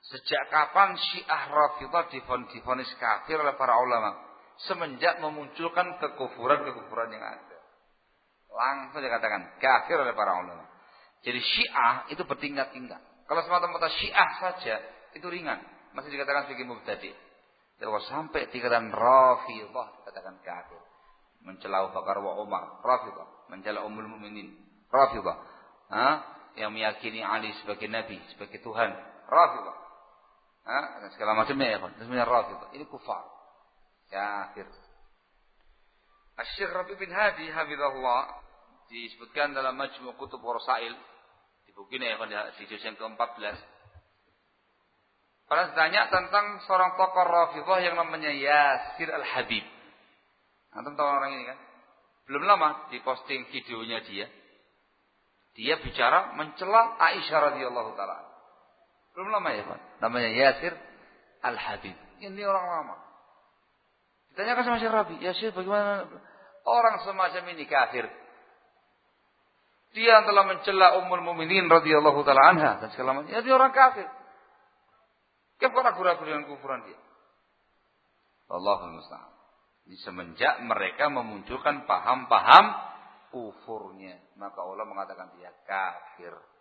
Sejak kapan Syiah Rafidhah divonis kafir oleh para ulama? Semenjak memunculkan kekufuran-kekufuran yang ada. Langsung dikatakan kafir oleh para ulama. Jadi Syiah itu bertingkat-tingkat. Kalau semata-mata Syiah saja itu ringan, masih dikatakan sebagai mubtadi'. Kalau sampai tingkatan Rafidhah dikatakan kafir. Mencela Abu Bakar wa Umar, Rafidhah. Mencela Ummul Mukminin, Rafidhah. Yang meyakini Ali sebagai nabi, sebagai Tuhan, Rafidhah. Dan segala macamnya ya kan. Sebenarnya Rafidhah. Ini kufar. Kafir. Asy-Syaikh Rabi' bin Hadi hafizahullah disebutkan dalam Majmu' Kutub Rasail di buku ini ya kan di juz yang ke-14. Pernah ditanya tentang seorang tokoh Rafidhah yang namanya Yasir Al-Habib. Antum tahu orang ini kan? Belum lama diposting videonya dia. Dia bicara mencela Aisyah radhiyallahu taala. Belum lama ya, Pak. Namanya Yasir Al-Habib. Ini orang lama. Ditanyakan sama Syekh Rabi, Yasir bagaimana? Orang semacam ini kafir. Dia telah mencela Ummul Mukminin radhiyallahu taala anha dan segala macam. Ya, dia orang kafir. Kenapa ragu-ragu dengan kufuran dia? Allahul musta'an. Semenjak mereka memunculkan paham-paham kufurnya, maka Allah mengatakan dia kafir.